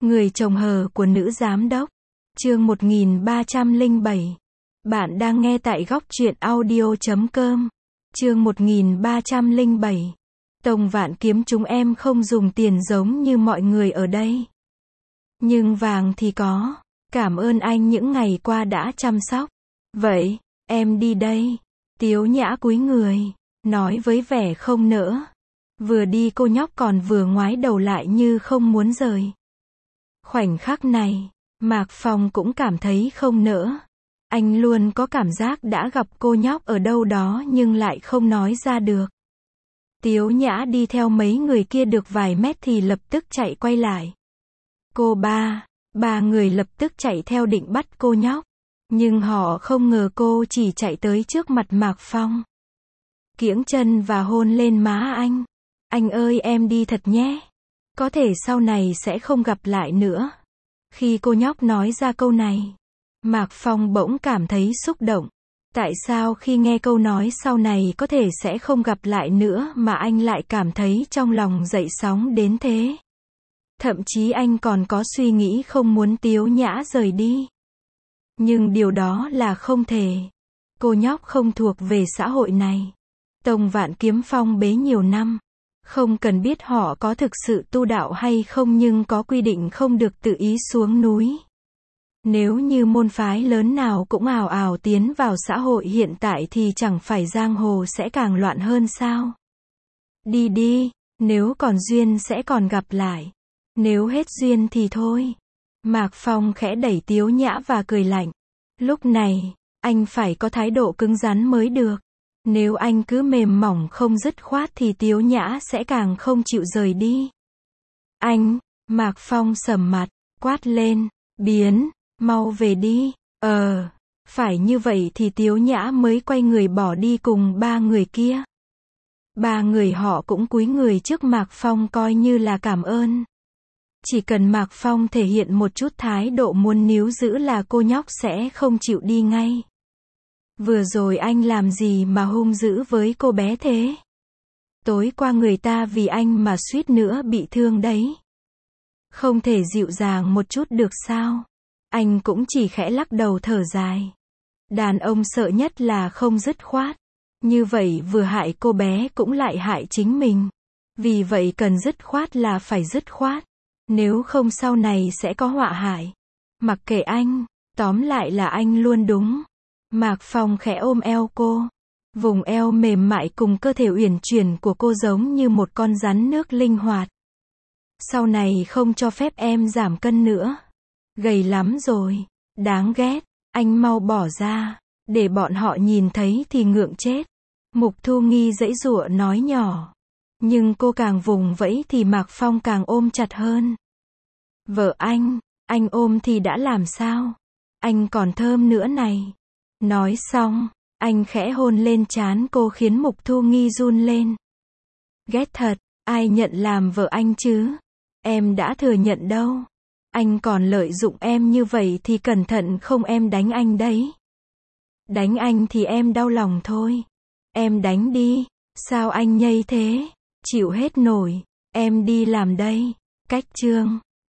Người chồng hờ của nữ giám đốc. Chương 1307. Bạn đang nghe tại góc truyện audio.com. Chương 1307. Tông Vạn Kiếm chúng em không dùng tiền giống như mọi người ở đây. Nhưng vàng thì có. Cảm ơn anh những ngày qua đã chăm sóc. Vậy, em đi đây. Tiếu Nhã cúi người, nói với vẻ không nỡ. Vừa đi cô nhóc còn vừa ngoái đầu lại như không muốn rời. Khoảnh khắc này, Mạc Phong cũng cảm thấy không nỡ. Anh luôn có cảm giác đã gặp cô nhóc ở đâu đó nhưng lại không nói ra được. Tiếu Nhã đi theo mấy người kia được vài mét thì lập tức chạy quay lại. Ba người lập tức chạy theo định bắt cô nhóc. Nhưng họ không ngờ cô chỉ chạy tới trước mặt Mạc Phong. Kiễng chân và hôn lên má anh. Anh ơi em đi thật nhé. Có thể sau này sẽ không gặp lại nữa. Khi cô nhóc nói ra câu này, Mạc Phong bỗng cảm thấy xúc động. Tại sao khi nghe câu nói sau này có thể sẽ không gặp lại nữa mà anh lại cảm thấy trong lòng dậy sóng đến thế? Thậm chí anh còn có suy nghĩ không muốn Tiếu Nhã rời đi. Nhưng điều đó là không thể. Cô nhóc không thuộc về xã hội này. Tông Vạn Kiếm phong bế nhiều năm. Không cần biết họ có thực sự tu đạo hay không nhưng có quy định không được tự ý xuống núi. Nếu như môn phái lớn nào cũng ào ào tiến vào xã hội hiện tại thì chẳng phải giang hồ sẽ càng loạn hơn sao? Đi đi, nếu còn duyên sẽ còn gặp lại. Nếu hết duyên thì thôi. Mạc Phong khẽ đẩy Tiếu Nhã và cười lạnh. Lúc này, anh phải có thái độ cứng rắn mới được. Nếu anh cứ mềm mỏng không dứt khoát thì Tiếu Nhã sẽ càng không chịu rời đi. Anh, Mạc Phong sầm mặt, quát lên, biến, mau về đi. Phải như vậy thì Tiếu Nhã mới quay người bỏ đi cùng ba người kia. Ba người họ cũng cúi người trước Mạc Phong coi như là cảm ơn. Chỉ cần Mạc Phong thể hiện một chút thái độ muốn níu giữ là cô nhóc sẽ không chịu đi ngay. Vừa rồi anh làm gì mà hung dữ với cô bé thế? Tối qua người ta vì anh mà suýt nữa bị thương đấy. Không thể dịu dàng một chút được sao? Anh cũng chỉ khẽ lắc đầu thở dài. Đàn ông sợ nhất là không dứt khoát. Như vậy vừa hại cô bé cũng lại hại chính mình. Vì vậy cần dứt khoát là phải dứt khoát. Nếu không sau này sẽ có họa hại. Mặc kệ anh, tóm lại là anh luôn đúng. Mạc Phong khẽ ôm eo cô. Vùng eo mềm mại cùng cơ thể uyển chuyển của cô giống như một con rắn nước linh hoạt. Sau này không cho phép em giảm cân nữa. Gầy lắm rồi. Đáng ghét. Anh mau bỏ ra. Để bọn họ nhìn thấy thì ngượng chết. Mục Thu Nghi giãy giụa nói nhỏ. Nhưng cô càng vùng vẫy thì Mạc Phong càng ôm chặt hơn. Vợ anh ôm thì đã làm sao? Anh còn thơm nữa này. Nói xong, anh khẽ hôn lên trán cô khiến Mục Thu Nghi run lên. Ghét thật, ai nhận làm vợ anh chứ? Em đã thừa nhận đâu. Anh còn lợi dụng em như vậy thì cẩn thận không em đánh anh đấy. Đánh anh thì em đau lòng thôi. Em đánh đi, sao anh nhây thế? Chịu hết nổi, em đi làm đây. Cách chương